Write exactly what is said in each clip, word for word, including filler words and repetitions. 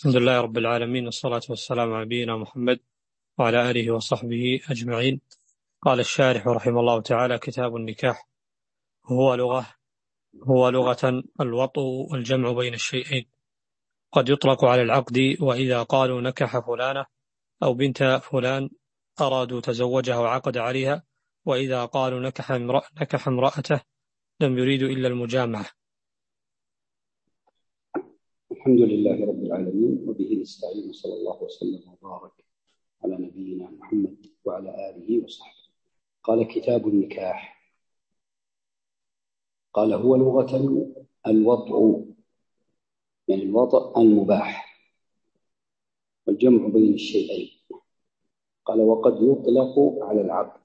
الحمد لله رب العالمين، والصلاة والسلام على نبينا محمد وعلى آله وصحبه أجمعين. قال الشارح رحمه الله تعالى: كتاب النكاح. هو لغة هو لغة الوطء والجمع بين الشيئين. قد يطلق على العقد، وإذا قالوا نكح فلانة أو بنت فلان أرادوا تزوجها وعقد عليها، وإذا قالوا نكح امرأة نكح امرأته لم يريدوا إلا المجامعة. الحمد لله رب العالمين، وبه نستعين، صلى الله وسلم وبارك على نبينا محمد وعلى آله وصحبه. قال: كتاب النكاح. قال: هو لغة الوطء، يعني الوطء المباح والجمع بين الشيئين. قال: وقد يطلق على العقد،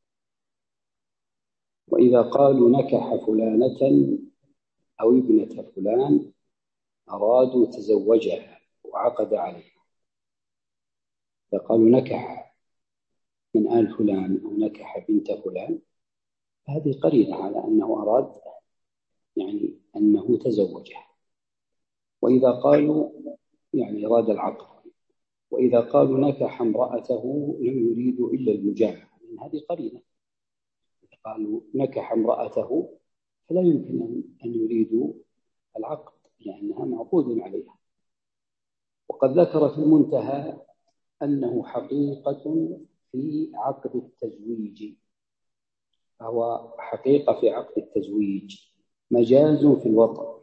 وإذا قالوا نكح فلانة أو ابنة فلان أرادوا تزوجها وعقد عليها. فقالوا نكح من آل فلان أو نكح بنت فلان، هذه قرينة على أنه أراد يعني أنه تزوجها. وإذا قالوا يعني أراد العقد، وإذا قالوا نكح امرأته لم يريدوا إلا المجامعة، لأن هذه قرينة. إذا قالوا نكح امرأته فلا يمكن أن يريدوا العقد، لأنها معقود عليها. وقد ذكر في المنتهى أنه حقيقة في عقد التزويج، فهو حقيقة في عقد التزويج، مجاز في الوطء.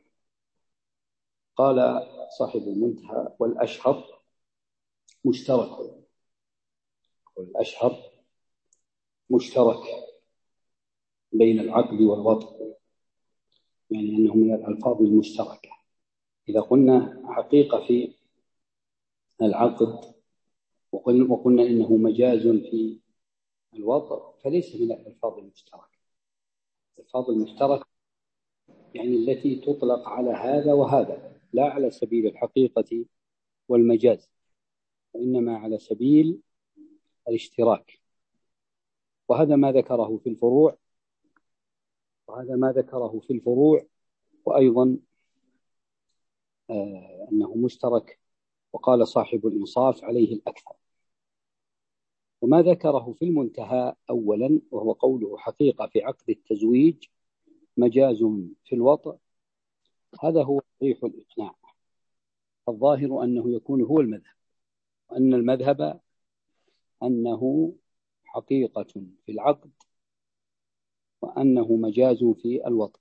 قال صاحب المنتهى: والأشهر مشترك. والأشهر مشترك بين العقد والوطء، يعني أنه من الألفاظ المشتركة. إذا قلنا حقيقة في العقد وقلنا, وقلنا إنه مجاز في الوطء، فليس من الألفاظ المشتركة. الألفاظ المشتركة يعني التي تطلق على هذا وهذا، لا على سبيل الحقيقة والمجاز، وإنما على سبيل الاشتراك. وهذا ما ذكره في الفروع وهذا ما ذكره في الفروع وأيضا آه أنه مشترك. وقال صاحب الإنصاف: عليه الأكثر. وما ذكره في المنتهى أولا، وهو قوله حقيقة في عقد التزويج مجاز في الوطء، هذا هو صحيح الإقناع. الظاهر أنه يكون هو المذهب، وأن المذهب أنه حقيقة في العقد وأنه مجاز في الوطء.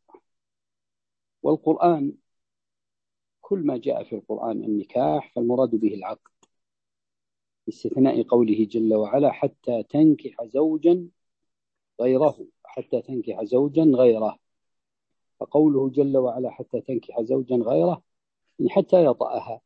والقرآن كل ما جاء في القرآن النكاح فالمراد به العقد، باستثناء قوله جل وعلا: حتى تنكح زوجا غيره حتى تنكح زوجا غيره. فقوله جل وعلا حتى تنكح زوجا غيره يعني حتى يطأها،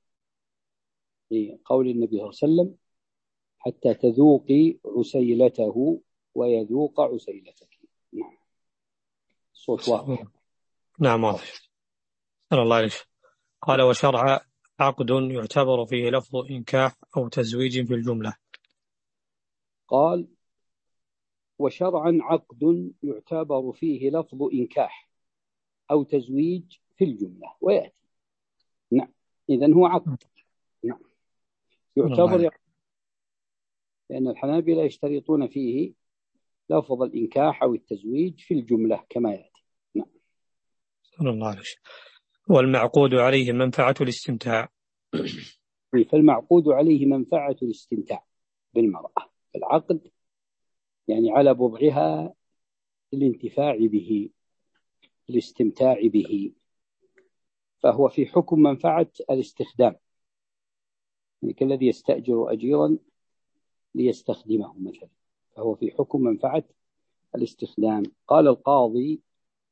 قول النبي صلى الله عليه وسلم: حتى تذوقي عسيلته ويذوق عسيلتك. نعم، الصوت واضح. نعم واضح. الله عليك. قال: وشرع عقد يعتبر فيه لفظ إنكاح أو تزويج في الجملة. قال: وشرعا عقد يعتبر فيه لفظ إنكاح أو تزويج في الجملة، ويأتي. نعم، إذن هو عقد. نعم، يعتبر يعني، لأن الحنابلة يشترطون فيه لفظ الإنكاح أو التزويج في الجملة كما يأتي. نعم. الله عليك. والمعقود عليه منفعة الاستمتاع. فالمعقود عليه منفعة الاستمتاع بالمرأة. العقد يعني على بضعها الانتفاع به، الاستمتاع به، فهو في حكم منفعة الاستخدام، يعني كالذي يستأجر أجيرا ليستخدمه مثلا، فهو في حكم منفعة الاستخدام. قال القاضي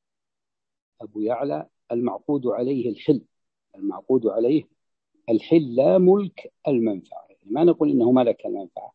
أبو يعلى: المعقود عليه الحل. المعقود عليه الحل لا ملك المنفعة، يعني ما نقول إنه ملك المنفعة،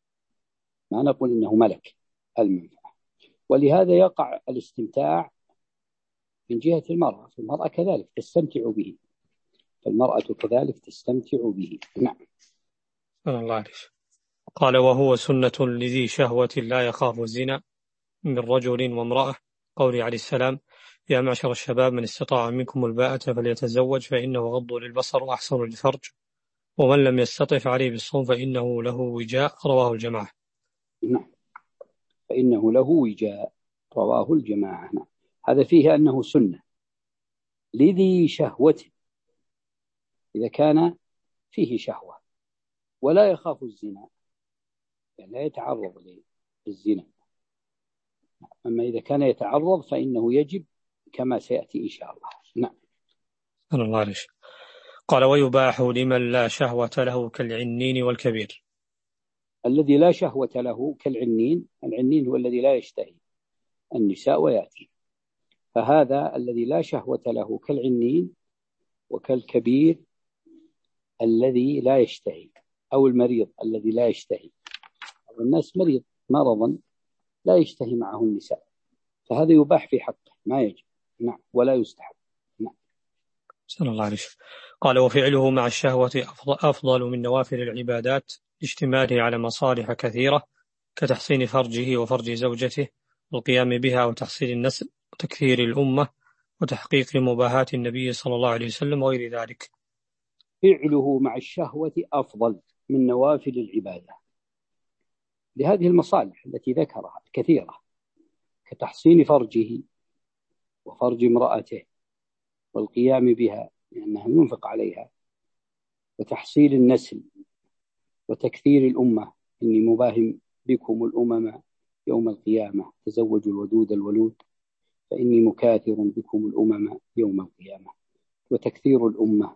ما نقول إنه ملك المنفعة. ولهذا يقع الاستمتاع من جهة المرأة، فالمرأة كذلك تستمتع به، فالمرأة كذلك تستمتع به. نعم. الله عليك. قال: وهو سنة لذي شهوة لا يخاف الزنا من رجل وامرأة، قوله عليه السلام: يا معشر الشباب من استطاع منكم الباءة فليتزوج فإنه غض للبصر وأحسن للفرج. ومن لم يستطع فعليه بالصوم فإنه له وجاء، رواه الجماعة. نعم، فإنه له وجاء، رواه الجماعة. نعم. هذا فيه أنه سنة لذي شهوة، إذا كان فيه شهوة ولا يخاف الزنا، يعني لا يتعرض للزنا. أما إذا كان يتعرض فإنه يجب كما سيأتي إن شاء الله. نعم. أنا الله عليك. قال ويباح لمن لا شهوة له كالعنين والكبير. الذي لا شهوة له كالعنين، العنين هو الذي لا يشتهي النساء ويأتي، فهذا الذي لا شهوة له كالعنين وكالكبير الذي لا يشتهي، أو المريض الذي لا يشتهي. الناس مريض مرضا لا يشتهي معه النساء، فهذا يباح في حقه، ما يجب. نعم، ولا يستحب. نعم. صلى الله عليه وسلم. قال وفعله مع الشهوة أفضل من نوافل العبادات اشتماله على مصالح كثيرة كتحسين فرجه وفرج زوجته والقيام بها وتحصيل النسل وتكثير الأمة وتحقيق مباهات النبي صلى الله عليه وسلم وغير ذلك. فعله مع الشهوة أفضل من نوافل العبادة لهذه المصالح التي ذكرها الكثيرة، كتحصين فرجه وفرج امرأته والقيام بها لأنها ينفق عليها، وتحصيل النسل وتكثير الأمة. إني مباهم بكم الأمم يوم القيامة، تزوجوا الودود الولود فإني مكاثر بكم الأمم يوم القيامة. وتكثير الأمة،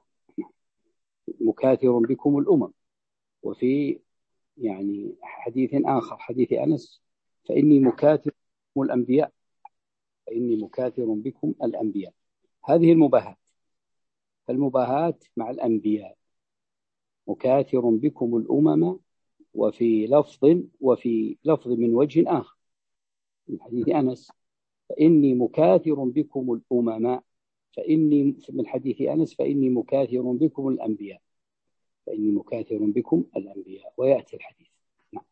مكاثر بكم الأمم. وفي يعني حديث آخر، حديث أنس، فإني مكاثر بكم الأنبياء، فإني مكاثر بكم الأنبياء. هذه المباهات، فالمباهات مع الأنبياء، مكاثر بكم الأمم، وفي لفظ وفي لفظ من وجه آخر من حديث أنس فإني مكاثر بكم الأمم، فإني من حديث أنس فإني مكاثر بكم الأنبياء، فإني مكاثر بكم الأنبياء، ويأتي الحديث. نعم.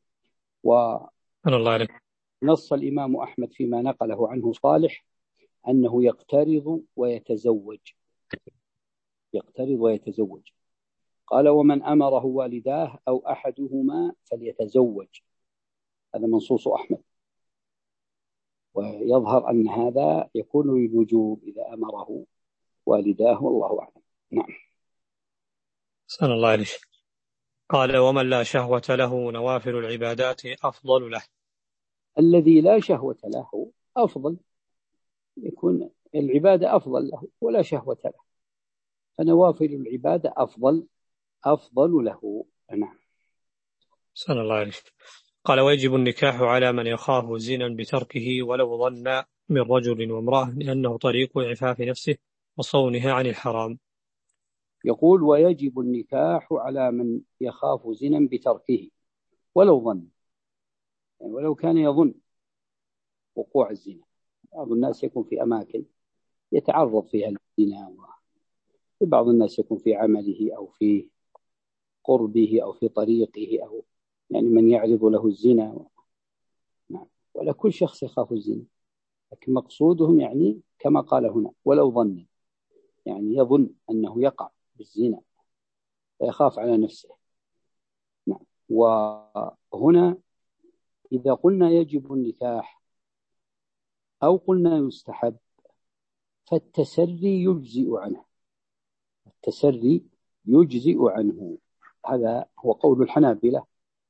ونص الإمام أحمد فيما نقله عنه صالح أنه يقترض ويتزوج، يقترض ويتزوج. قال ومن أمره والداه أو أحدهما فليتزوج، هذا منصوص أحمد، ويظهر أن هذا يكون للوجوب إذا أمره والداه، والله أعلم. نعم. صلى الله عليه. قال ومن لا شهوة له نوافل العبادات أفضل له. الذي لا شهوة له أفضل، يكون العبادة أفضل له ولا شهوة له، فنوافل العبادة أفضل أفضل له. نعم. صلى الله عليه. قال ويجب النكاح على من يخاف زنا بتركه ولو ظن من رجل وامرأة لأنه طريق إعفاف نفسه وصونها عن الحرام. يقول ويجب النكاح على من يخاف زنا بتركه ولو ظن، يعني ولو كان يظن وقوع الزنا. بعض الناس يكون في أماكن يتعرض فيها للزنا، وبعض الناس يكون في عمله أو في قربه أو في طريقه، أو يعني من يعرض له الزنا. نعم. ولا كل شخص يخاف الزنا، لكن مقصودهم يعني كما قال هنا ولو ظن، يعني يظن أنه يقع بالزنا فيخاف على نفسه. نعم. وهنا إذا قلنا يجب النكاح أو قلنا يستحب، فالتسري يجزئ عنه، التسري يجزئ عنه. هذا هو قول الحنابلة،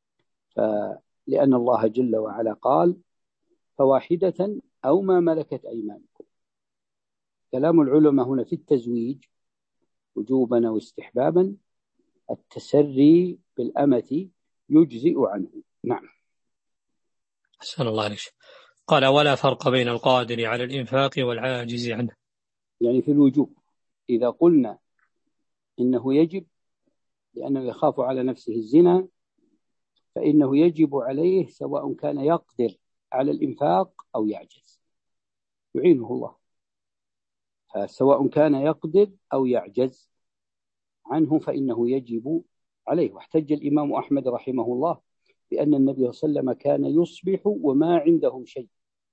لأن الله جل وعلا قال فواحدة أو ما ملكت أيمانكم. كلام العلماء هنا في التزويج وجوبا واستحبابا، التسري بالأمة يجزئ عنه. نعم. أحسن الله عليك. قال ولا فرق بين القادر على الإنفاق والعاجز عنه. يعني في الوجوب إذا قلنا إنه يجب لأنه يخاف على نفسه الزنا، فإنه يجب عليه سواء كان يقدر على الإنفاق أو يعجز، يعينه الله، فسواء كان يقدر أو يعجز عنه فإنه يجب عليه. واحتج الإمام أحمد رحمه الله بأن النبي صلى الله عليه وسلم كان يصبح وما عندهم شيء،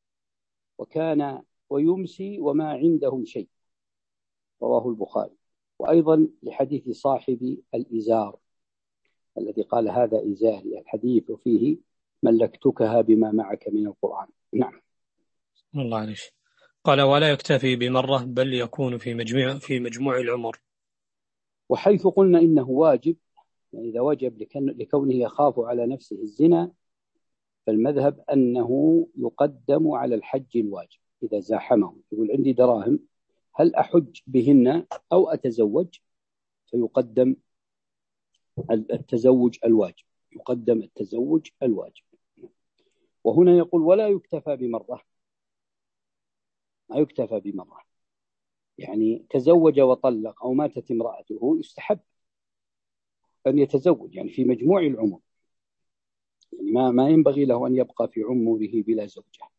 وكان ويمسي وما عندهم شيء، رواه البخاري. وأيضا لحديث صاحب الإزار الذي قال هذا إزاري، الحديث فيه ملكتكها بما معك من القرآن. نعم. الله عليك. قال ولا يكتفي بمرة بل يكون في مجموع في مجموع العمر. وحيث قلنا إنه واجب، يعني إذا وجب لكونه يخاف على نفسه الزنا، فالمذهب أنه يقدم على الحج الواجب. إذا زاحمه يقول عندي دراهم هل أحج بهن أو أتزوج، فيقدم التزوج الواجب، يقدم التزوج الواجب. وهنا يقول ولا يكتفى بمرة، ما يكتفى بمرة، يعني تزوج وطلق أو ماتت امرأته يستحب أن يتزوج، يعني في مجموع العمر، يعني ما ما ينبغي له أن يبقى في عمره بلا زوجة.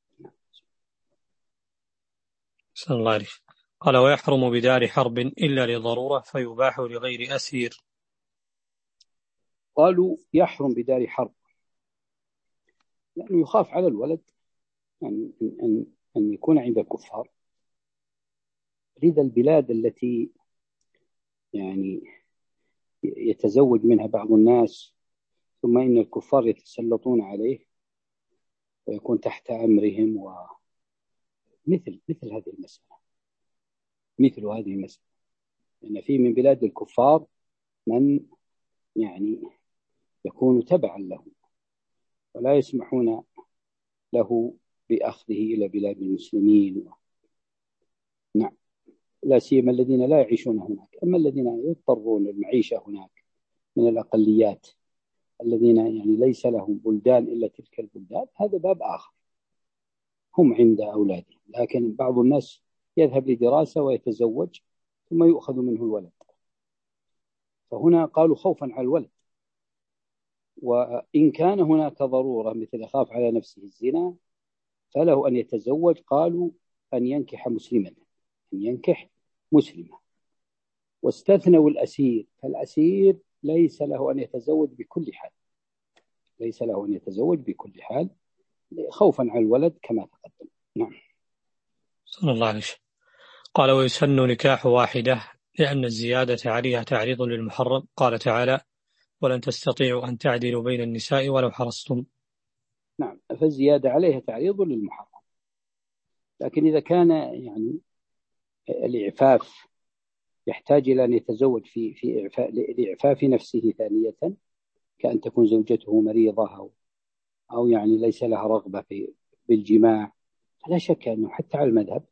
صلى الله عليه. قال ويحرم بدار حرب إلا لضرورة فيباح لغير أسير. قالوا يحرم بدار حرب لأنه يخاف على الولد أن أن أن يكون عند الكفار. لذا البلاد التي يعني يتزوج منها بعض الناس ثم إن الكفار يتسلطون عليه ويكون تحت أمرهم، ومثل مثل هذه المسألة مثل هذه المسألة لأن في من بلاد الكفار من يعني يكون تبعا له ولا يسمحون له بأخذه إلى بلاد المسلمين. نعم، لا سيما الذين لا يعيشون هناك. أما الذين يضطرون للمعيشة هناك من الأقليات الذين يعني ليس لهم بلدان إلا تلك البلدان، هذا باب آخر، هم عند أولادهم. لكن بعض الناس يذهب لدراسة ويتزوج ثم يؤخذ منه الولد، فهنا قالوا خوفا على الولد. وإن كان هناك ضرورة مثل يخاف على نفسه الزنا فله أن يتزوج، قالوا أن ينكح مسلما، أن ينكح مسلمة. واستثنوا الأسير، فالأسير ليس له أن يتزوج بكل حال، ليس له أن يتزوج بكل حال خوفا على الولد كما تقدم. نعم. صلى الله عليه. قال ويسن نكاح واحدة لأن الزيادة عليها تعريض للمحرم. قال تعالى ولن تستطيعوا أن تعدلوا بين النساء ولو حرصتم. نعم، فالزيادة عليها تعريض للمحرم. لكن إذا كان يعني الإعفاف يحتاج إلى أن يتزوج في في إعفاء لإعفاف نفسه ثانية، كأن تكون زوجته مريضة أو أو يعني ليس لها رغبة في بالجماع، فلا شك أنه حتى على المذهب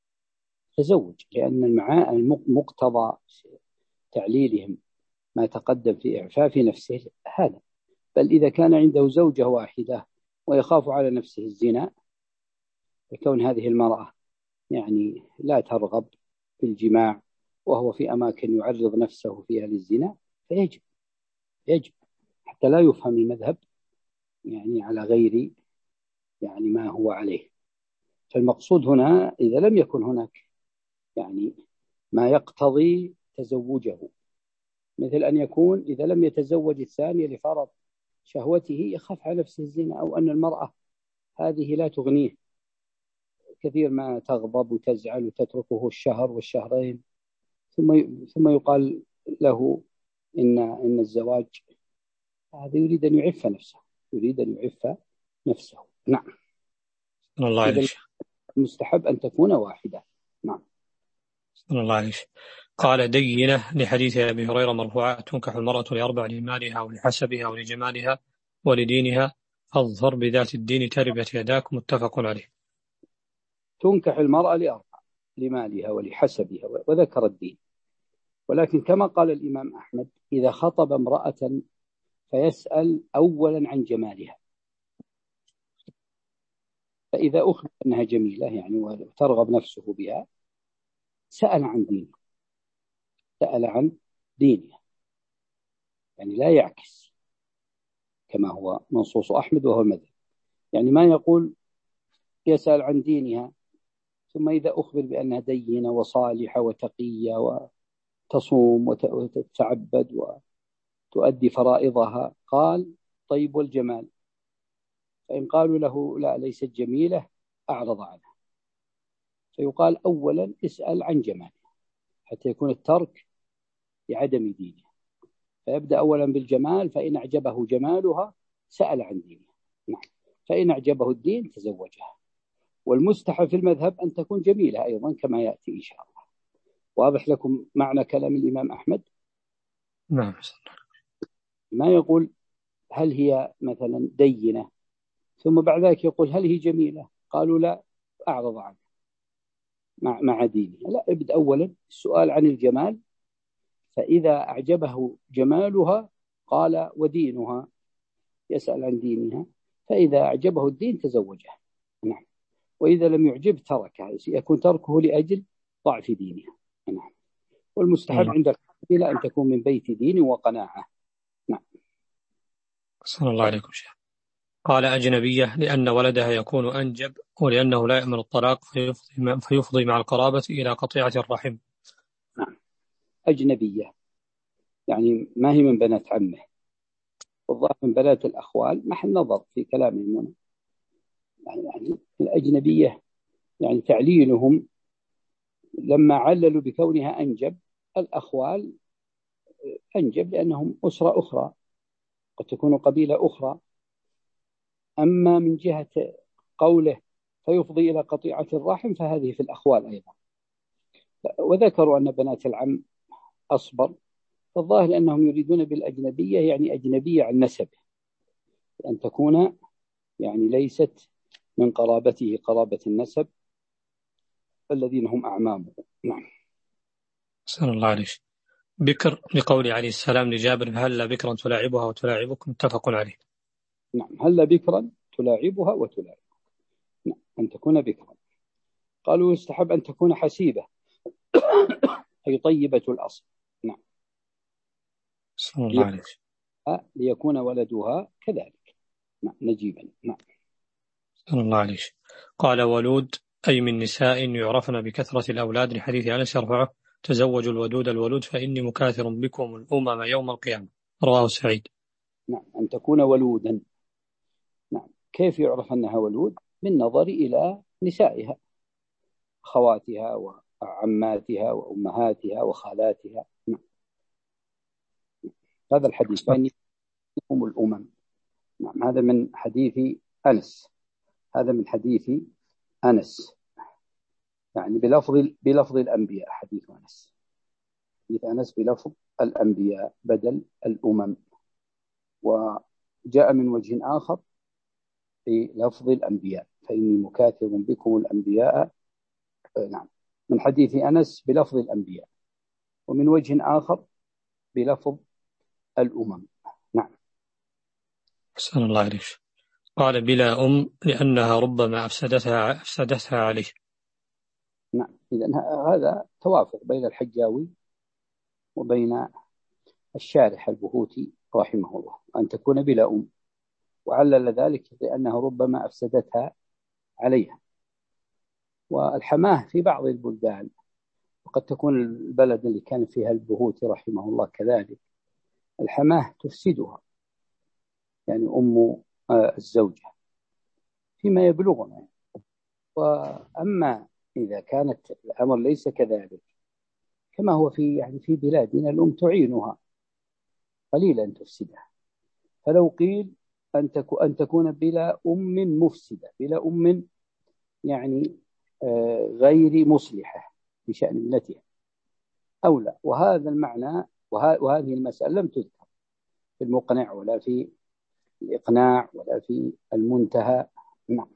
تزوج، لأن المعاء المقتضى تعليلهم ما تقدم في إعفاف نفسه هذا. بل إذا كان عنده زوجة واحدة ويخاف على نفسه الزنا، يكون هذه المرأة يعني لا ترغب في الجماع وهو في أماكن يعرض نفسه فيها للزنا، فيجب يجب حتى لا يفهم المذهب يعني على غير يعني ما هو عليه. فالمقصود هنا إذا لم يكن هناك يعني ما يقتضي تزوجه، مثل أن يكون إذا لم يتزوج الثانية لفرض شهوته يخاف على نفسه الزنا، أو أن المرأة هذه لا تغنيه، كثير ما تغضب وتزعل وتتركه الشهر والشهرين، ثم ثم يقال له إن إن الزواج، هذا يريد أن يعف نفسه، يريد أن يعف نفسه. نعم. الله عليه. المستحب أن تكون واحدة. نعم. الله عليه. قال دينة لحديث أبي هريرة مرفوعا تنكح المرأة لأربع: لمالها ولحسبها ولجمالها ولدينها فاظفر بذات الدين تربت يداك. متفق عليه. تنكح المرأة لأربع: لمالها ولحسبها وذكر الدين. ولكن كما قال الإمام أحمد إذا خطب امرأة فيسأل أولا عن جمالها، فإذا أخبر أنها جميلة يعني وترغب نفسه بها سأل عن دينها، سأل عن دينها، يعني لا يعكس كما هو منصوص أحمد وهو المذهب، يعني ما يقول يسأل عن دينها ثم إذا أخبر بأنها دينة وصالحة وتقية وتصوم وتتعبد وتؤدي فرائضها قال طيب والجمال، فإن قالوا له لا ليست جميلة أعرض عنها، فيقال أولا اسأل عن جمالها، حتى يكون الترك لعدم دينه. فيبدأ أولا بالجمال، فإن أعجبه جمالها سأل عن دينها، نعم. فإن أعجبه الدين تزوجها. والمستحب في المذهب أن تكون جميلة أيضا كما يأتي إن شاء الله. واضح لكم معنى كلام الإمام أحمد؟ نعم. ما يقول هل هي مثلا دينة ثم بعد ذلك يقول هل هي جميلة، قالوا لا، أعرض عنه مع مع دينها. لا، ابدأ أولا السؤال عن الجمال، فإذا أعجبه جمالها قال ودينها، يسأل عن دينها، فإذا أعجبه الدين تزوجها، نعم. وإذا لم يعجب تركها، يكون تركه لأجل ضعف دينها، نعم. والمستحب الله. عند الحنابلة أن تكون من بيت دين وقناعة، نعم. صلى الله عليكم شيخ. قال أجنبية لأن ولدها يكون أنجب، ولأنه لا يأمن الطلاق فيفضي, فيفضي مع القرابة إلى قطيعة الرحم. نعم. أجنبية يعني ما هي من بنات عمه، والظاهر من بنات الأخوال، محل نظر في كلامهم هنا. يعني, يعني الأجنبية يعني تعليلهم لما عللوا بكونها أنجب، الأخوال أنجب لأنهم أسرة أخرى، قد تكون قبيلة أخرى. أما من جهة قوله فيفضي إلى قطيعة الرحم فهذه في الأخوال أيضا. وذكروا أن بنات العم أصبر، فالظاهر أنهم يريدون بالأجنبية يعني أجنبية عن نسبه، أن تكون يعني ليست من قرابته قرابة النسب الذين هم أعمامه، نعم. صلى الله عليه. بكر لقول عليه السلام لجابر هل بكرا تلاعبها وتلاعبكم، متفق عليه. نعم، هل بكرا تلاعبها وتلاعب، نعم، أن تكون بكرا. قالوا يستحب أن تكون حسيبة أي طيبة الأصل، نعم. صلى الله عليه. ليكون ولدها كذلك، نعم، نجيبا، نعم. صلى الله عليه. قال ولود أي من نساء يعرفن بكثرة الأولاد، لحديث أنس يرفعه تزوجوا الودود الولود فإني مكاثر بكم الأمم يوم القيامة، رواه سعيد. نعم، أن تكون ولودا، نعم. كيف يعرف أنها ولود؟ بالنظر إلى نسائها، خواتها وعماتها وأمهاتها وخالاتها، نعم. هذا الحديث فإني هم الأمم، نعم. هذا من حديث أنس، هذا من حديث أنس يعني بلفظ بلفظ الأنبياء، حديث أنس حديث أنس بلفظ الأنبياء بدل الأمم، وجاء من وجه آخر بلفظ الأنبياء فإني مكاثر بكم الأنبياء، نعم، من حديث أنس بلفظ الأنبياء، ومن وجه آخر بلفظ الأمم، نعم. أحسن الله عليك. قال بلا أم لأنها ربما أفسدتها أفسدتها عليه. نعم، إذن هذا توافق بين الحجاوي وبين الشارح البهوتي رحمه الله، أن تكون بلا أم، وعلل ذلك لأنها ربما أفسدتها عليها. والحماه في بعض البلدان، وقد تكون البلد اللي كان فيها البهوتي رحمه الله كذلك، الحماه تفسدها، يعني أم الزوجة فيما يبلغنا. وأما إذا كانت الأمر ليس كذلك كما هو في يعني في بلادنا، الأم تعينها قليلا تفسدها. فلو قيل أن تكون أن تكون بلا أم مفسدة، بلا أم يعني غير مصلحة بشأن ابنتها أو لا، وهذا المعنى وهذه المسألة لم تذكر في المقنع ولا في الإقناع ولا في المنتهى، نعم.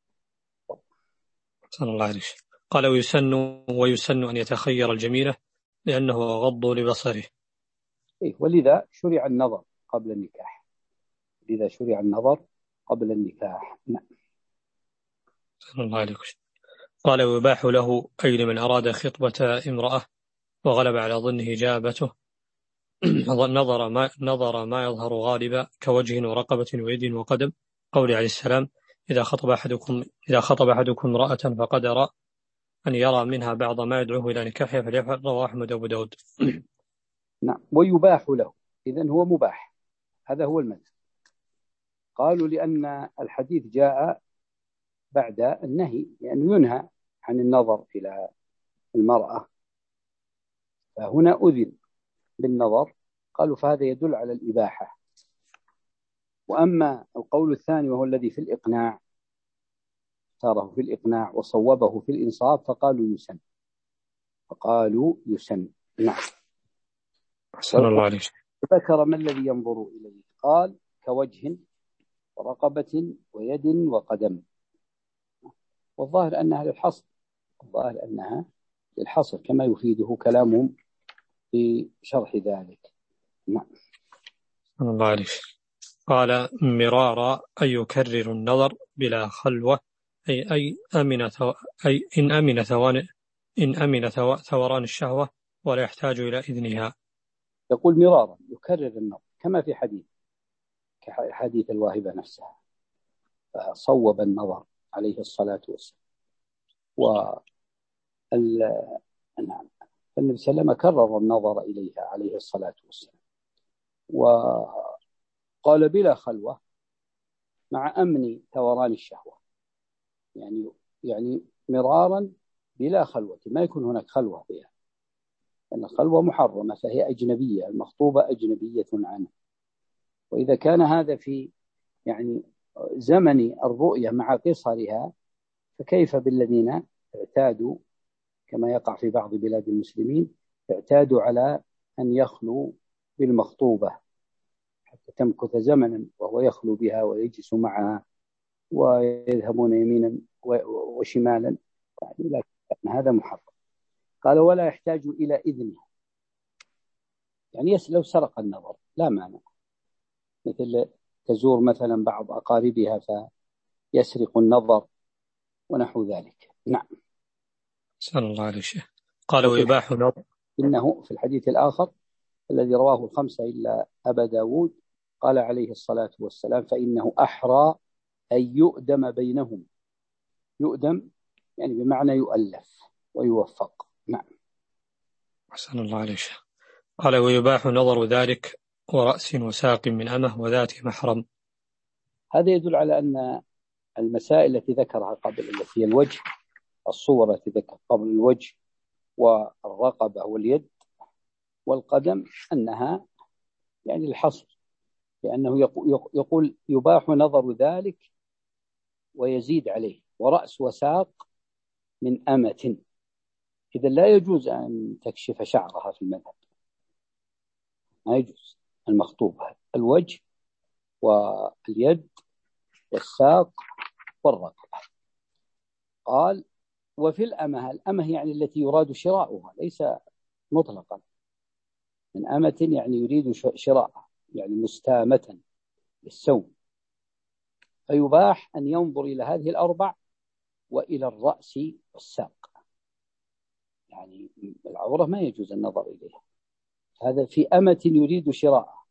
صلى الله عليه. قال ويسن ويسن أن يتخير الجميلة لأنه غض لبصره. إيه، ولذا شرع النظر قبل النكاح، لذا شرع النظر قبل النكاح، نعم. صلى الله عليه. قال ويباح له أي لمن أراد خطبة امرأة وغلب على ظنه جابته نظر ما نظر ما يظهر غالبا كوجه ورقبة ويد وقدم، قول عليه السلام إذا خطب أحدكم إذا خطب أحدكم امرأة فقدر أن يرى منها بعض ما يدعوه إلى نكاحها فليفعل، رواه أحمد وأبو داود. نعم، ويباح له، إذن هو مباح، هذا هو المذهب. قالوا لأن الحديث جاء بعد النهي، لأنه ينهى عن النظر إلى المرأة فهنا أذن بالنظر، قالوا فهذا يدل على الإباحة. وأما القول الثاني وهو الذي في الإقناع، اختاره في الإقناع وصوبه في الإنصاف، فقالوا يسن فقالوا يسن نعم. أحسن الله عليك. ذكر ما الذي ينظر إليه، قال كوجه ورقبة ويد وقدم، والظاهر أنها للحصر الظاهر أنها للحصر كما يفيده كلامهم في شرح ذلك. نعم. أحسن الله عليك. قال مرارا أي يكرر النظر بلا خلوة، أي أي أمن ثو... أي إن أمن ثوان إن أمن ثو... ثوران الشهوة ولا يحتاج إلى إذنها. يقول مرارا يكرر النظر كما في حديث كحديث الواهبة نفسها، فصوب النظر عليه الصلاة والسلام. وال نعم، النبي صلى الله عليه وسلم كرر النظر إليها عليه الصلاة والسلام، وقال بلا خلوة مع أمن ثوران الشهوة، يعني يعني مرارا بلا خلوة، ما يكون هناك خلوة بها، لأن الخلوة محرمة فهي أجنبية، المخطوبة أجنبية عنه. وإذا كان هذا في يعني زمن الرؤية مع قصرها، فكيف بالذين اعتادوا كما يقع في بعض بلاد المسلمين، اعتادوا على أن يخلوا بالمخطوبة حتى تمكث زمنا وهو يخلو بها ويجلس معها ويذهبون يمينا وشمالا، يعني لكن هذا محرم. قال ولا يحتاج إلى إذنه، يعني لو سرق النظر لا مانع، مثل تزور مثلا بعض أقاربها فيسرق النظر ونحو ذلك. نعم. سأل الله عليه شيء. قال ويباح نظر، إنه في الحديث الآخر الذي رواه الخمسة إلا أبا داود قال عليه الصلاة والسلام فإنه أحرى أن يؤدم بينهم، يؤدم يعني بمعنى يؤلف ويوفق. نعم. سأل الله عليه شيء. قال ويباح نظر ذلك ورأس وساق من أمه وذات محرم. هذا يدل على أن المسائل التي ذكرها قبل، التي هي الوجه، الصور التي ذكر قبل الوجه والرقبة واليد والقدم، أنها يعني الحصر، لأنه يقول يباح نظر ذلك ويزيد عليه ورأس وساق من أمة، إذا لا يجوز أن تكشف شعرها في المذهب، ما يجوز المخطوبة الوجه واليد والساق والرقبة. قال وفي الأمة، الأمة يعني التي يراد شراؤها ليس مطلقا، من أمة يعني يريد شراءها يعني مستامة للسوم، فيباح أن ينظر إلى هذه الأربع وإلى الرأس والساق، يعني العورة ما يجوز النظر إليها، هذا في أمة يريد شراءها،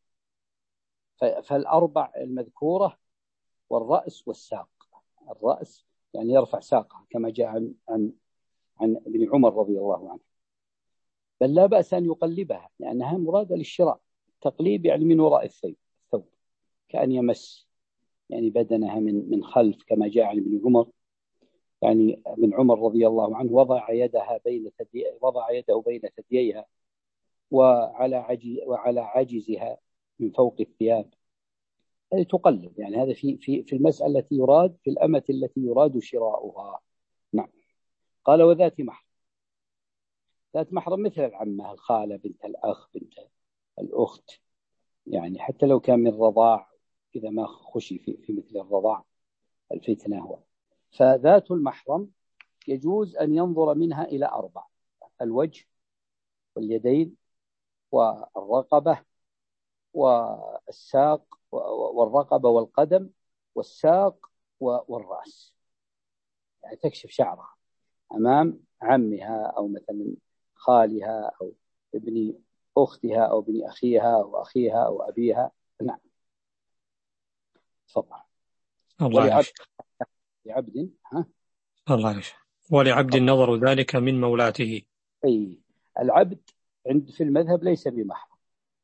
فالأربع المذكورة والرأس والساق. الرأس يعني يرفع ساقها كما جاء عن عن عن ابن عمر رضي الله عنه، بل لا بأس أن يقلبها لأنها مرادة للشراء، تقليب يعني من وراء الثوب الثوب كأن يمس يعني بدنها من من خلف كما جاء عن ابن عمر، يعني ابن عمر رضي الله عنه وضع يدها بين ثدي وضع يده بين ثدييها وعلى عجز وعلى عجزها من فوق الثياب، هذه تقلب، يعني هذا في في في المسألة التي يراد في الأمة التي يراد شراؤها. نعم. قال وذات محرم، ذات محرم مثل العمة، الخالة، بنت الأخ، بنت الأخت، يعني حتى لو كان من رضاع إذا ما خشي في في مثل الرضاع الفتنة هو. فذات المحرم يجوز أن ينظر منها إلى أربع: الوجه واليدين والرقبة والساق والرقبة والقدم والساق والرأس، يعني تكشف شعرها أمام عمها أو مثلا خالها أو ابن أختها أو ابن أخيها أو أخيها أو أبيها. نعم. تفضل. ولعبد لعبد ها الله يشاء. ولعبد النظر ذلك من مولاته. أي العبد عند في المذهب ليس بمحرم،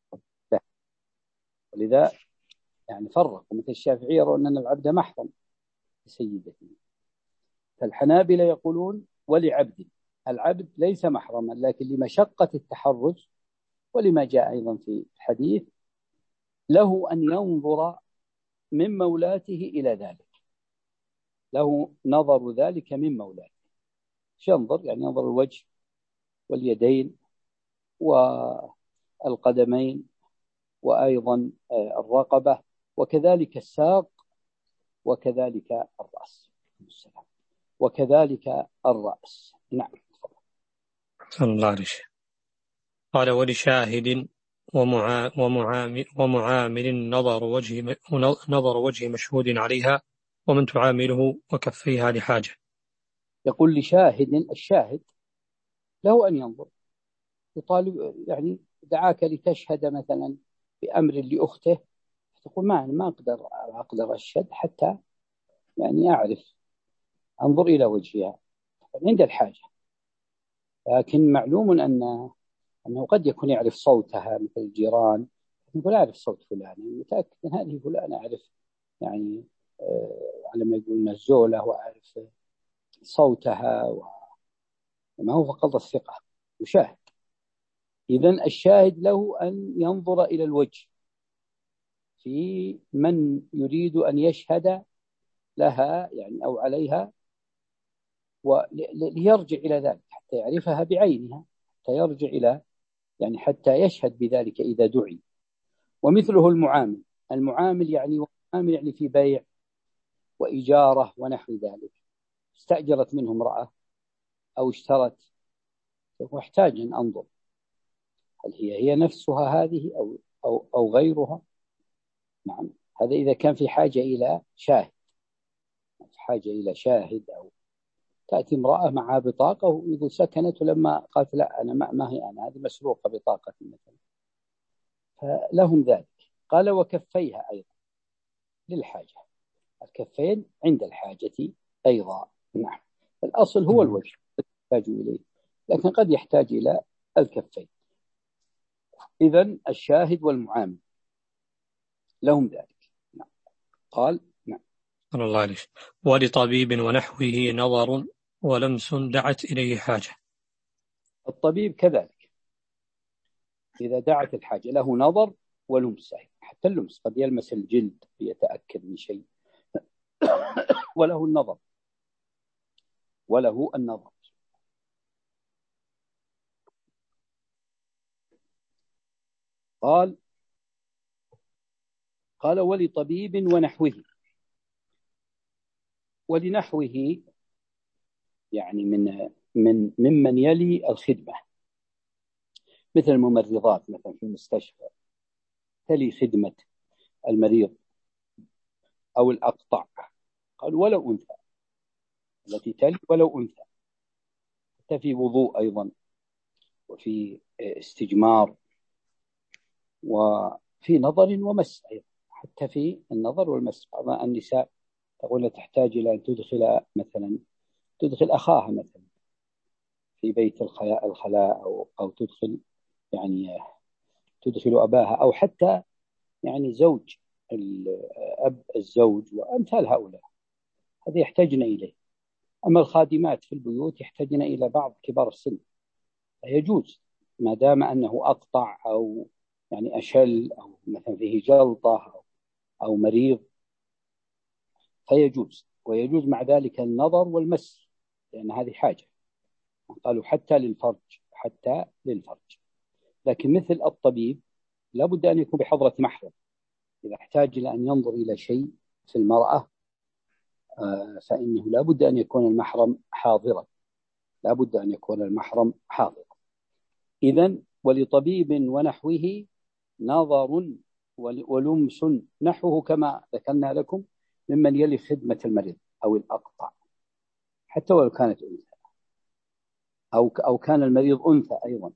ولذا يعني فرق، مثل الشافعية يرون أن العبد محرم لسيدته، فالحنابلة يقولون ولعبد العبد ليس محرما، لكن لمشقة التحرز ولما جاء أيضا في الحديث له أن ينظر من مولاته إلى ذلك، له نظر ذلك من مولاته. ينظر يعني ينظر الوجه واليدين والقدمين وأيضا الرقبة وكذلك الساق وكذلك الرأس وكذلك الرأس. نعم. صلى الله عليه وسلم. قال ولشاهد ومعا ومعامل, ومعامل نظر وجه نظر وجه مشهود عليها ومن تعامله وكفيها لحاجة. يقول لشاهد، الشاهد له أن ينظر، يطالب يعني دعاك لتشهد مثلا بأمر لأخته، تقول ما ما أقدر أقدر أشهد حتى يعني أعرف أنظر إلى وجهها عند الحاجة. لكن معلوم أن أنه قد يكون يعرف صوتها مثل الجيران، يقول أعرف صوت فلان، متأكد أن هذه فلان، أعرف يعني آه على ما يقولون الزولة وأعرف صوتها، وما هو فقط الثقة، يشاهد. إذن الشاهد له أن ينظر إلى الوجه في من يريد أن يشهد لها يعني أو عليها، وليرجع إلى ذلك حتى يعرفها بعينها، حتى يرجع إلى يعني حتى يشهد بذلك إذا دعي. ومثله المعامل، المعامل يعني معامل يعني في بيع وإجارة ونحو ذلك، استأجرت منه امرأة أو اشترت، واحتاج أن أنظر هل هي هي نفسها هذه أو أو أو غيرها. نعم، هذا إذا كان في حاجة إلى شاهد، في حاجة إلى شاهد، أو تأتي امرأة معها بطاقة ويقول سكنت ولما قالت لا أنا ما, ما هي أنا، هذه مسروقة بطاقة مثلا، فلهم ذلك. قال وكفيها أيضا للحاجة، الكفين عند الحاجة أيضا. نعم، الأصل هو الوجه يحتاج إليه، لكن قد يحتاج إلى الكفين. إذن الشاهد والمعامل لهم ذلك. نعم. قال نعم. صلى الله عليه وسلم. ولطبيب ونحوه نظر ولمس دعت إليه حاجة. الطبيب كذلك إذا دعت الحاجة له نظر ولمس، حتى اللمس قد يلمس الجلد ليتأكد من شيء وله النظر وله النظر. قال قال ولطبيب ونحوه، ولنحوه يعني من من ممن يلي الخدمة، مثل الممرضات مثلا في المستشفى تلي خدمة المريض، أو الأقطع. قال ولو أنثى، التي تلي ولو أنثى، حتى في وضوء أيضا وفي استجمار وفي نظر ومس أيضا، حتى في النظر والمس. بعض النساء تقول تحتاج إلى أن تدخل مثلا تدخل أخاها مثلا في بيت الخلاء الخلاء أو أو تدخل يعني تدخل أباها، أو حتى يعني زوج الأب الزوج وأمثال هؤلاء، هذه يحتاجن إليه. أما الخادمات في البيوت يحتاجن إلى بعض كبار السن، يجوز ما دام أنه أقطع أو يعني أشل أو مثلا فيه جلطة أو, أو مريض فيجوز. ويجوز مع ذلك النظر والمس، لأن هذه حاجة، قالوا حتى للفرج، حتى للفرج. لكن مثل الطبيب لابد أن يكون بحضرة محرم، إذا احتاج إلى أن ينظر إلى شيء في المرأة فإنه لابد أن يكون المحرم حاضرا، لابد أن يكون المحرم حاضرا. إذن ولطبيب ونحوه نظر ولمس، نحوه كما ذكرنا لكم ممن يلي خدمة المريض أو الأقطع، حتى ولو كانت أنثى أو أو كان المريض أنثى أيضا،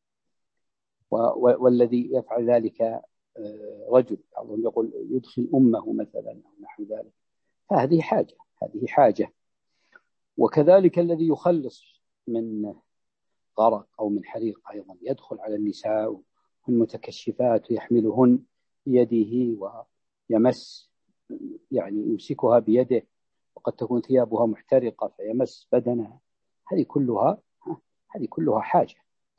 والذي يفعل ذلك رجل، بعضهم يقول يدخل أمه مثلا أو نحو ذلك، فهذه حاجة، هذه حاجة. وكذلك الذي يخلص من غرق أو من حريق أيضا يدخل على النساء المتكشفات ويحملهن بيده ويمس، يعني يمسكها بيده، وقد تكون ثيابها محترقة فيمس بدنها، هذه كلها هذه كلها حاجة.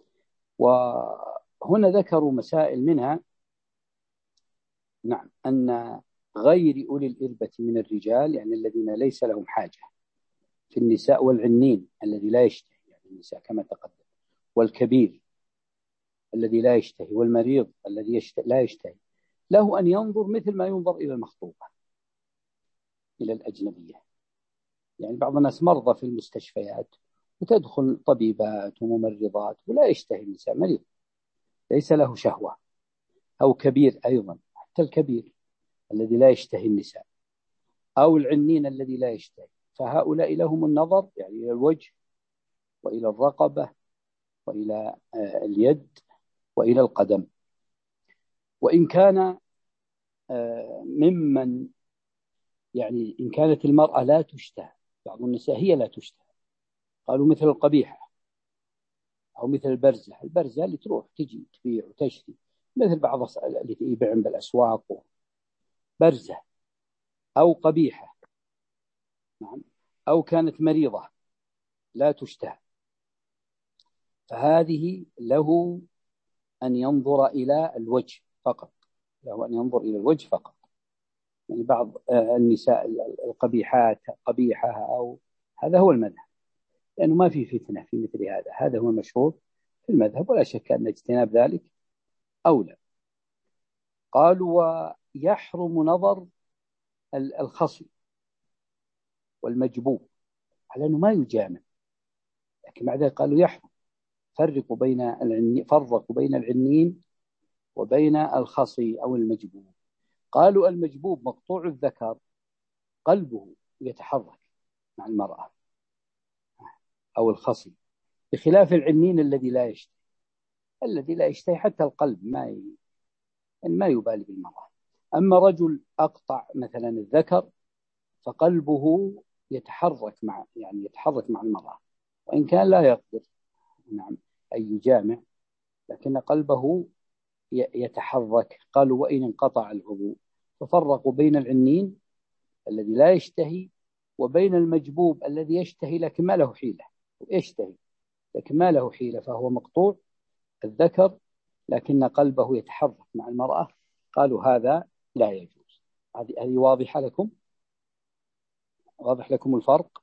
وهنا ذكروا مسائل منها نعم أن غير أولي الإربة من الرجال، يعني الذين ليس لهم حاجة، في النساء، والعنين الذي لا يشتهي، يعني النساء كما تقدم، والكبير الذي لا يشتهي، والمريض الذي يشتهي لا يشتهي، له أن ينظر مثل ما ينظر إلى المخطوبة، إلى الأجنبية. يعني بعض الناس مرضى في المستشفيات وتدخل طبيبات وممرضات ولا يشتهي النساء، مريض ليس له شهوة، أو كبير أيضا، حتى الكبير الذي لا يشتهي النساء، أو العنين الذي لا يشتهي، فهؤلاء لهم النظر يعني إلى الوجه وإلى الرقبة وإلى اليد وإلى القدم. وإن كان ممن يعني إن كانت المرأة لا تشتهى، بعض النساء هي لا تشتهى، قالوا مثل القبيحة أو مثل البرزة، البرزة اللي تروح تجي تبيع وتشتري، مثل بعض اللي يبيع بالأسواق، برزة أو قبيحة، نعم، أو كانت مريضة لا تشتهى، فهذه له أن ينظر إلى الوجه فقط، له أن ينظر إلى الوجه فقط. يعني بعض النساء القبيحات قبيحة أو هذا هو المذهب، لأنه ما في فتنة في مثل هذا، هذا هو المشهور في المذهب، ولا شك أن اجتناب ذلك أولى. قالوا ويحرم نظر الخصي والمجبوب على أنه ما يجامع، لكن مع ذلك قالوا يحرم. فرقوا بين العنين، فرقوا بين العنين وبين الخصي أو المجبوب. قالوا المجبوب مقطوع الذكر قلبه يتحرك مع المرأة، أو الخصي، بخلاف العنين الذي لا يشتهي، الذي لا يشتهي حتى القلب ما ي... ما يبالي بالمرأة. أما رجل أقطع مثلا الذكر فقلبه يتحرك مع يعني يتحرك مع المرأة، وإن كان لا يقدر نعم أن يجامع، لكن قلبه يتحرك. قالوا وإن انقطع العضو، ففرقوا بين العنين الذي لا يشتهي وبين المجبوب الذي يشتهي لكن ما له حيلة، يشتهي لكن ما له حيلة، فهو مقطوع الذكر لكن قلبه يتحرك مع المرأة. قالوا هذا لا يجوز. هذه هذه واضحة لكم؟ واضح لكم الفرق؟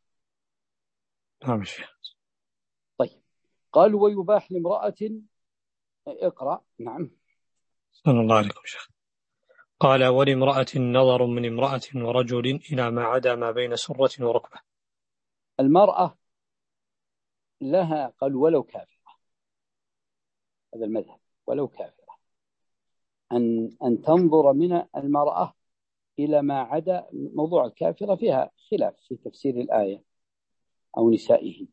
نعم شيخ. طيب. قالوا ويباح لامرأة، اقرأ. نعم. صلى الله عليكم شيخ. قال ولامرأة نظر من امرأة ورجل إلى ما عدا ما بين سرة وركبة. المرأة لها، قال ولو كافرة، هذا المذهب، ولو كافرة، أن أن تنظر من المرأة إلى ما عدا موضوع الكافرة، فيها خلاف في تفسير الآية أو نسائه.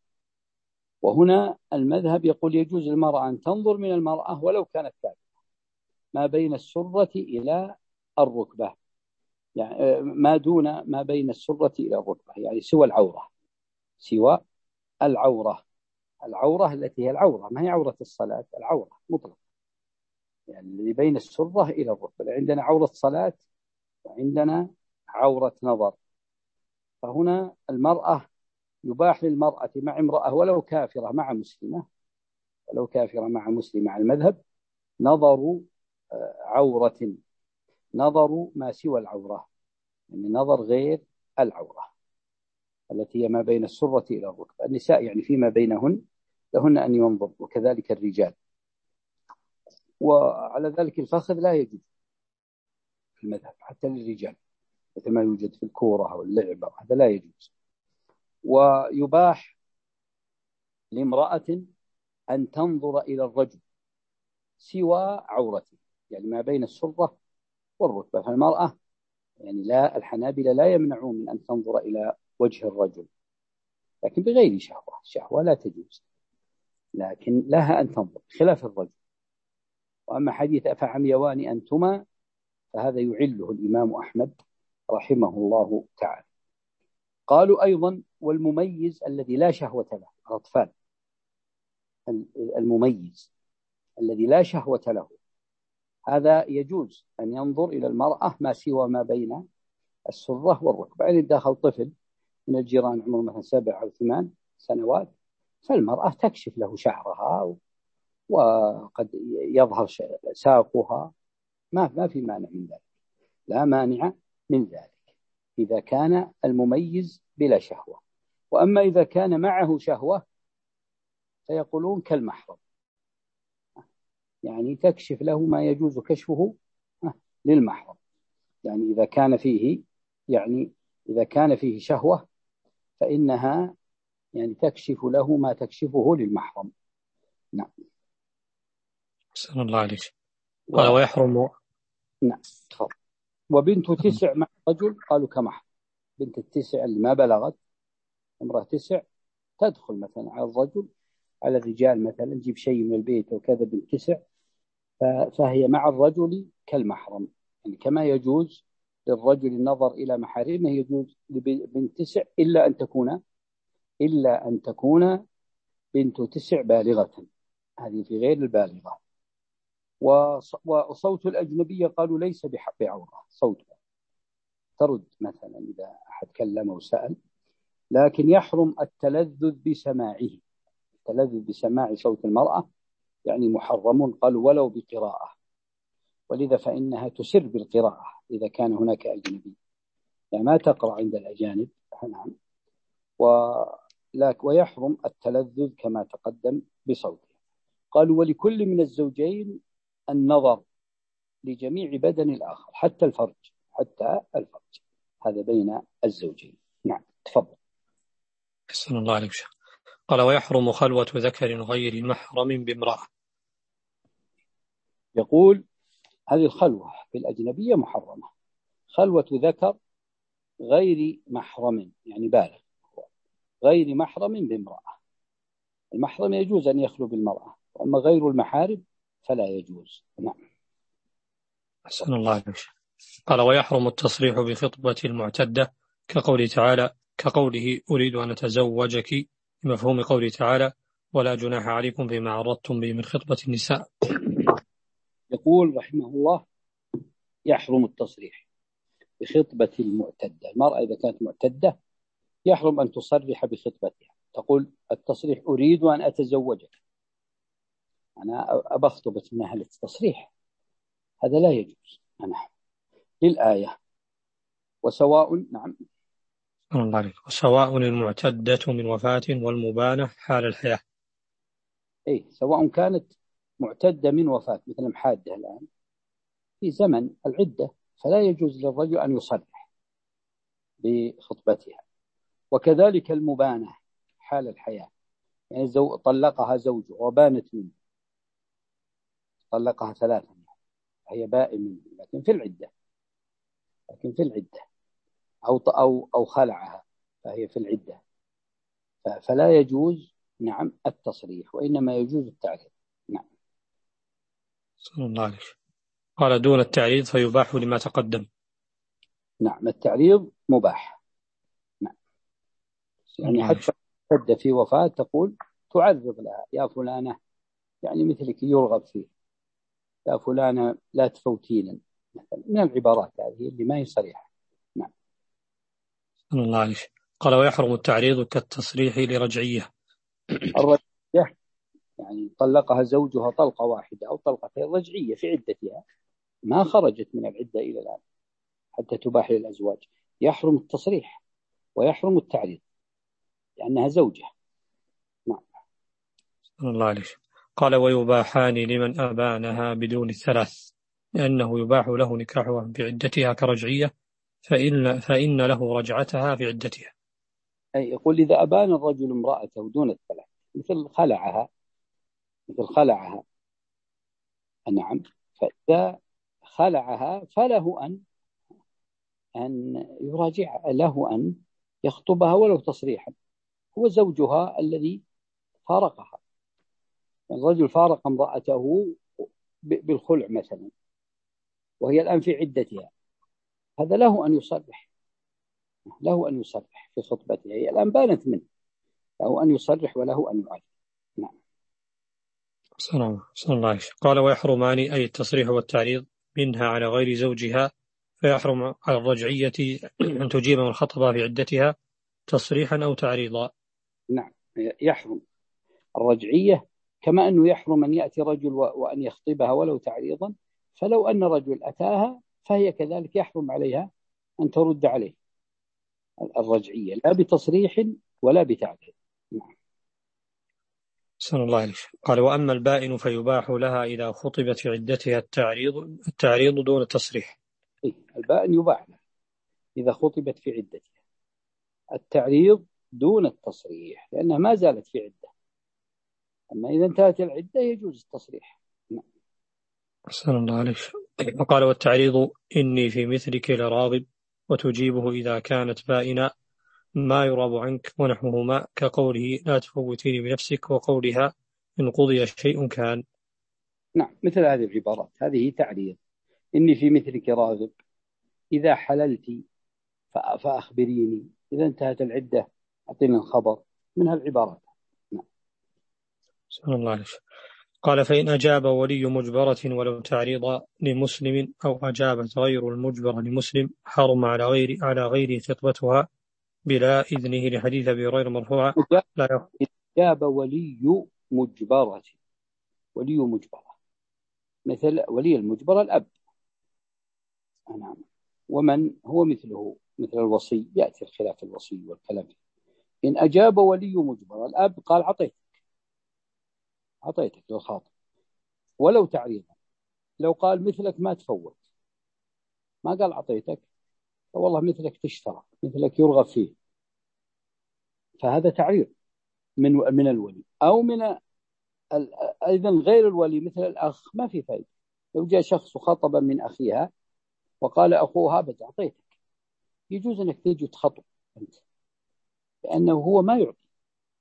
وهنا المذهب يقول يجوز للمرأة أن تنظر من المرأة ولو كانت كافرة ما بين السرة إلى الركبة، يعني ما دون ما بين السرة إلى الركبة، يعني سوى العورة، سوى العورة، العورة التي هي العورة، ما هي عورة الصلاة، العورة مطلق، يعني اللي بين السرة إلى الركبة. عندنا عورة صلاة وعندنا عورة نظر. فهنا المرأة يباح للمرأة مع امرأة ولو كافرة مع مسلمة، ولو كافرة مع مسلمة على المذهب، نظر عورة، نظر ما سوى العورة، يعني نظر غير العورة التي هي ما بين السرة إلى الركبة. النساء يعني فيما بينهن لهن أن ينظر، وكذلك الرجال. وعلى ذلك الفخذ لا يجوز في المذهب حتى للرجال، مثل ما يوجد في الكورة أو اللعبة، هذا لا يجوز. ويباح لامرأة أن تنظر إلى الرجل سوى عورته، يعني ما بين السرة والركبة. فالمرأة يعني لا، الحنابلة لا يمنعون من أن تنظر إلى وجه الرجل، لكن بغير شهوة، شهوة لا تجوز، لكن لها أن تنظر خلاف الرجل. وأما حديث أفعميوان أنتما فهذا يعله الإمام أحمد رحمه الله تعالى. قالوا أيضا والمميز الذي لا شهوة له، الأطفال، المميز الذي لا شهوة له، هذا يجوز أن ينظر إلى المرأة ما سوى ما بين السرة والركبة. يعني داخل طفل من الجيران عمره مثلا سبع أو ثمان سنوات، فالمرأة تكشف له شعرها وقد يظهر ساقها، ما ما في مانع من ذلك، لا مانع من ذلك إذا كان المميز بلا شهوة. وأما إذا كان معه شهوة فيقولون كالمحرم، يعني تكشف له ما يجوز كشفه للمحرم. يعني إذا كان فيه يعني إذا كان فيه شهوة فإنها يعني تكشف له ما تكشفه للمحرم. نعم. أحسن الله عليك. و... قال ويحرم. نعم تفضل. وبنت تسع مع رجل قالوا كمحرم. بنت التسع اللي ما بلغت، امرأة تسع تدخل مثلا على الرجل، على الرجال مثلا، تجيب شيء من البيت وكذا، بنت تسع فهي مع الرجل كالمحرم، يعني كما يجوز للرجل النظر إلى محارمه يجوز لبنت تسع، إلا أن تكون إلا أن تكون بنت تسع بالغة، هذه في غير البالغة. وصوت الأجنبية قالوا ليس بحق عورة، صوتها ترد مثلا إذا أحد كلم وسأل، لكن يحرم التلذذ بسماعه. التلذذ بسماع صوت المرأة يعني محرم، قالوا ولو بقراءة، ولذا فإنها تسر بالقراءة إذا كان هناك أجنبي، يعني ما تقرأ عند الأجانب. نعم. ولكن ويحرم التلذذ كما تقدم بصوته. قالوا ولكل من الزوجين النظر لجميع بدن الآخر حتى الفرج، حتى الفرج، هذا بين الزوجين. نعم تفضل. أحسن الله عليك. قال ويحرم خلوة ذكر غير محرم بامرأة. يقول هذه الخلوة بالأجنبية محرمة، خلوة ذكر غير محرم يعني بالغ، غير محرم بامرأة. المحرم يجوز أن يخلو بالمرأة، وأما غير المحارم فلا يجوز. نعم. أحسن الله عليك. قال ويحرم التصريح بخطبة المعتدة كقوله تعالى كقوله أريد أن أتزوجك، بمفهوم قوله تعالى ولا جناح عليكم بما عرضتم به من خطبة النساء. يقول رحمه الله يحرم التصريح بخطبة المعتدة. المرأة إذا كانت معتدة يحرم أن تصرح بخطبتها، تقول التصريح أريد أن أتزوجك، أنا أبى أخطبة من أهل التصريح، هذا لا يجوز. نعم. للآية وسواء. نعم. الله عليك. وسواء المعتدة من وفاة والمبانة حال الحياة. أي سواء كانت معتدة من وفاة، مثل محادة الآن في زمن العدة، فلا يجوز للرجل أن يصرح بخطبتها. وكذلك المبانة حال الحياة، يعني زو طلقها زوجه وبانت منه، طلقها ثلاثا هي بائن منه، لكن في العدة لكن في العدة أو أو أو خلعها فهي في العدة، فلا يجوز نعم التصريح، وإنما يجوز التعريض. نعم. صلى الله عليه. قال دون التعريض فيباح لما تقدم. نعم التعريض مباح. نعم. يعني حتى تبدأ في وفاة تقول تعرض لها يا فلانة، يعني مثلك يرغب فيه، يا فلانة لا تفوتين، مثلا من العبارات هذه اللي ما هي صريحة. نعم. صلى الله عليه. قال ويحرم التعريض كالتصريح لرجعية. الرجعية يعني طلقها زوجها طلقة واحدة أو طلقتين، رجعية في عدتها، ما خرجت من العدة إلى الآن حتى تباح للأزواج، يحرم التصريح ويحرم التعريض لأنها زوجة. نعم. صلى الله عليه. قال ويباحان لمن أبانها بدون الثلاث، لأنه يباح له نكاحها في عدتها كرجعية، فإن, فإن له رجعتها في عدتها. أي يقول إذا أبان الرجل امرأته دون الثلاث، مثل خلعها مثل خلعها نعم، فإذا خلعها فله أن أن يراجع، له أن يخطبها ولو تصريحا، هو زوجها الذي فارقها. يعني الرجل فارق امرأته بالخلع مثلا وهي الآن في عدتها، هذا له أن يصرح له أن يصرح في خطبتها، هي الآن بانت منه، له أن يصرح وله أن يعرف. نعم. صلى الله عليه. قال ويحرمان أي التصريح والتعريض منها على غير زوجها، فيحرم على الرجعية أن تجيب من خطبها في عدتها تصريحا أو تعريضا. نعم يحرم الرجعية، كما أنه يحرم أن يأتي رجل وأن يخطبها ولو تعريضا، فلو أن رجل أتاها فهي كذلك يحرم عليها أن ترد عليه الرجعية، لا بتصريح ولا بتعريض. نعم. صلى الله عليه وسلم. قال وأما البائن فيباح لها إذا خطبت في عدتها التعريض التعريض دون التصريح. البائن يباح لها إذا خطبت في عدتها التعريض دون التصريح، لأنها ما زالت في عدة. أما إذا انتهت العدة يجوز التصريح. صلى الله عليه وسلم. وقال والتعريض إني في مثلك لراغب، وتجيبه إذا كانت بائنة ما يراب عنك ونحوهما، كقوله لا تفوتيني بنفسك، وقولها إن قضي شيء كان. نعم، مثل هذه العبارات هذه تعريض. إني في مثلك راغب، إذا حللت فأخبريني، إذا انتهت العدة أعطيني الخبر، من هالعبارات. نعم. صلى الله عليه وسلم. قال فإن أجاب ولي مجبرة ولو تعريض لمسلم، أو أجابت غير المجبر لمسلم، حرم على غير على غيره خطبتها بلا إذنه، لحديث أبي هريرة مرفوعا لا يخ... أجاب ولي مجبرة، ولي مجبرة مثل ولي المجبرة الأب. نعم. ومن هو مثله مثل الوصي، يأتي الخلاف الوصي والكلام. إن أجاب ولي مجبرة الأب قال عطيتك عطيتك للخاطب ولو تعريضا، لو قال مثلك ما تفوت، ما قال عطيتك، والله مثلك تشترى، مثلك يرغب فيه، فهذا تعريض من من الولي أو من أيضا غير الولي مثل الأخ. ما في فائدة. لو جاء شخص خطب من أخيها وقال أخوها بتعطيتك، يجوز أنك تيجي تخطب أنت، لأنه هو ما يعطي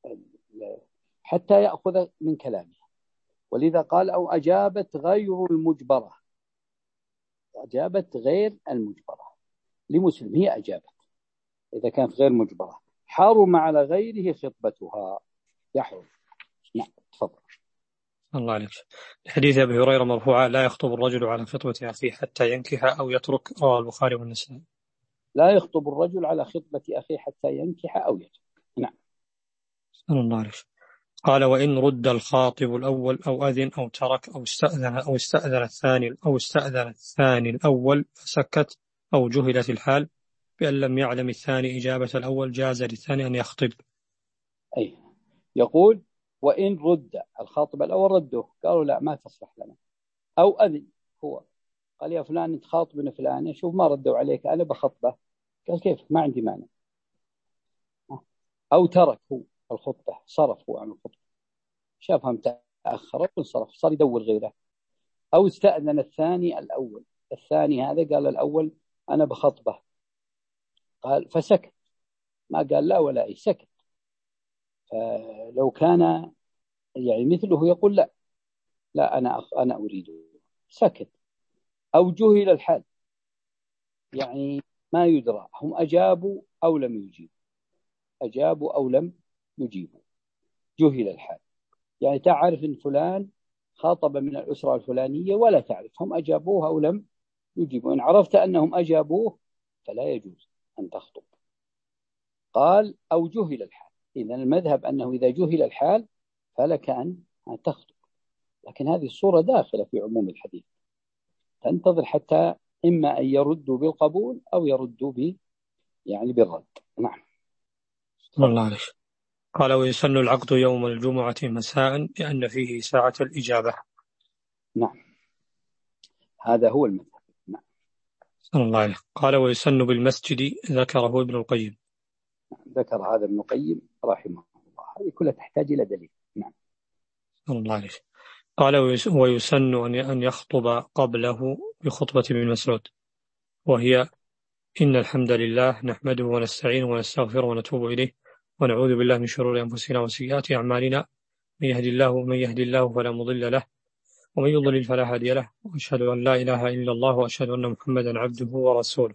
حتى يأخذ من كلامه. ولذا قال أو أجابت غير المجبرة، أجابت غير المجبرة لمسلم، هي أجابت إذا كانت غير مجبرة، حرم على غيره خطبتها، يحرم. نعم تفضل. الله عليك. حديث أبي هريرة مرفوعا لا يخطب الرجل على خطبة أخيه حتى ينكح أو يترك، رواه البخاري والنسائي. لا يخطب الرجل على خطبة أخيه حتى ينكح أو يترك. نعم. صلى الله عليه. قال وإن رد الخاطب الأول أو أذن أو ترك أو استأذن أو استأذن الثاني أو استأذن الثاني الأول فسكت أو جهلت الحال بأن لم يعلم الثاني إجابة الأول، جاز للثاني أن يخطب. أي يقول وإن رد الخاطب الأول رده، قالوا لا ما تصلح لنا، أو أذن هو قال يا فلان أنت خاطبنا فلان، شوف ما ردوا عليك أنا بخطبه، قال كيف ما عندي مانع. أو ترك هو الخطبة، صرف هو عن الخطبة، شافها متأخرة وانصرف، صار يدور غيره. أو استأذن الثاني الأول، الثاني هذا قال الأول أنا بخطبه، قال فسكت، ما قال لا ولا أي، سكت. فلو كان يعني مثله يقول لا لا أنا أخ أنا أريد، سكت. أو جهل الحال، يعني ما يدرى هم أجابوا أو لم يجيبوا، أجابوا أو لم يجيبوا، جهل الحال، يعني تعرف إن فلان خاطب من الأسرة الفلانية ولا تعرف هم أجابوه أو لم يجيبوا، إن عرفت أنهم أجابوه فلا يجوز أن تخطب. قال أو جهل الحال، إذا المذهب أنه إذا جهل الحال فلك أن تخطب، لكن هذه الصورة داخلة في عموم الحديث، تنتظر حتى إما أن يردوا بالقبول أو يردوا ب يعني بالرد. نعم. الله عليه. قال ويسن العقد يوم الجمعة مساء لأن فيه ساعة الإجابة. نعم هذا هو المذهب. نعم. صلى الله عليه. قال ويسن بالمسجد، ذكره ابن القيم. ذكر هذا ابن القيم رحمه الله، هذه كلها تحتاج إلى دليل. نعم. صلى الله عليه. قال ويسن أن يخطب قبله بخطبة ابن مسعود، وهي إن الحمد لله نحمده ونستعينه ونستغفره ونتوب إليه ونعوذ بالله من شرور أنفسنا وسيئات أعمالنا، من يهدي الله من يهدي الله فلا مضل له ومن يضلل فلا هادي له، وأشهد أن لا إله إلا الله وأشهد أن محمدا عبده ورسوله.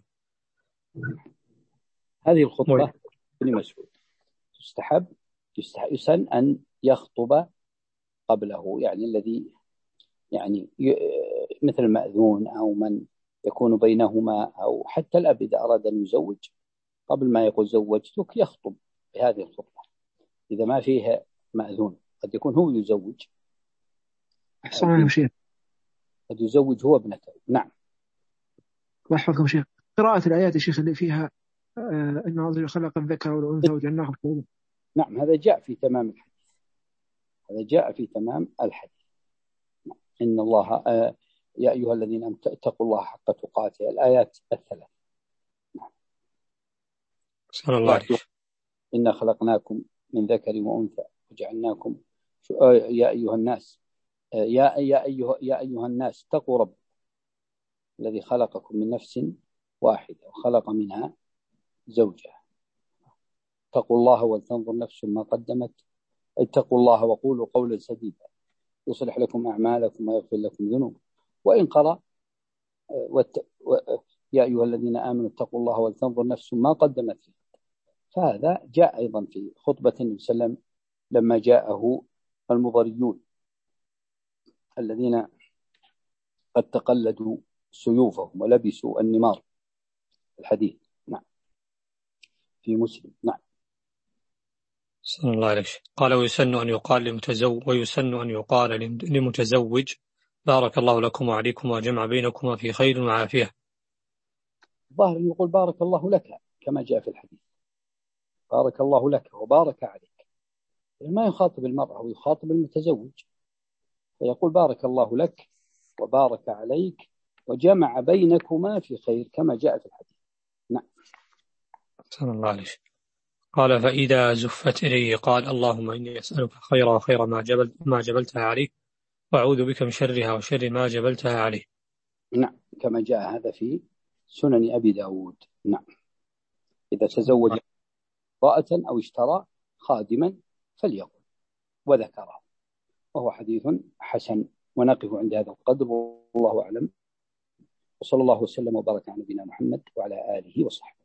هذه الخطبة ابن مسعود تستحب، يسن أن يخطب قبله، يعني الذي يعني مثل المأذون أو من يكون بينهما، أو حتى الأب إذا أراد أن يزوج قبل ما يقول زوجتك يخطب بهذه الخطبة إذا ما فيها مأذون قد يكون هو يزوج. أحسن عليكم شيخ. قد يزوج هو ابنته. نعم. الله يحفظكم شيخ. قراءة الآيات يا شيخ اللي فيها آه إن الله خلق الذكر والأنثى وجعلناهم شعوبا. نعم، هذا جاء في تمام الحديث. هذا جاء في تمام الحديث. نعم. إن الله آه يا أيها الذين آمنوا اتقوا الله حق تقاته، الآيات الثلاث. نعم. صلى الله عليه. إنا خلقناكم من ذكر وأنثى وجعلناكم يا أيها الناس يا يا أيها يا أيها الناس اتقوا ربكم الذي خلقكم من نفس واحدة وخلق منها زوجها. اتقوا الله ولتنظر نفس ما قدمت. اتقوا الله وقولوا قولا سديدا يصلح لكم أعمالكم ويغفر لكم ذنوبكم. وإن قرأ وت... و... يا أيها الذين آمنوا اتقوا الله ولتنظر نفس ما قدمت. فهذا جاء أيضا في خطبة النبي صلى الله عليه وسلم لما جاءه المضريون الذين قد تقلدوا سيوفهم ولبسوا النمار. الحديث. نعم. في مسلم. نعم. صلى الله عليه وسلم. قال ويسن أن يقال لمتزوج ويسن أن يقال لمتزوج بارك الله لكم وعليكم وجمع بينكما في خير وعافية. ظاهر يقول بارك الله لك كما جاء في الحديث. بارك الله لك وبارك عليك. ما يخاطب المرأة ويخاطب المتزوج، فيقول بارك الله لك وبارك عليك وجمع بينكما في خير كما جاء في الحديث. نعم. صلى الله عليه وسلم. قال فإذا زفت إليه قال اللهم إني أسألك خيرها خير ما جبلت ما جبلتها عليه وأعوذ بك من شرها وشر ما جبلتها عليه. نعم، كما جاء هذا في سنن أبي داود. نعم. إذا تزوج امرأة أو اشترى خادما فليقل وذكره، وهو حديث حسن. ونقف عند هذا القدر والله أعلم، وصلى الله وسلم وبارك على نبينا محمد وعلى آله وصحبه.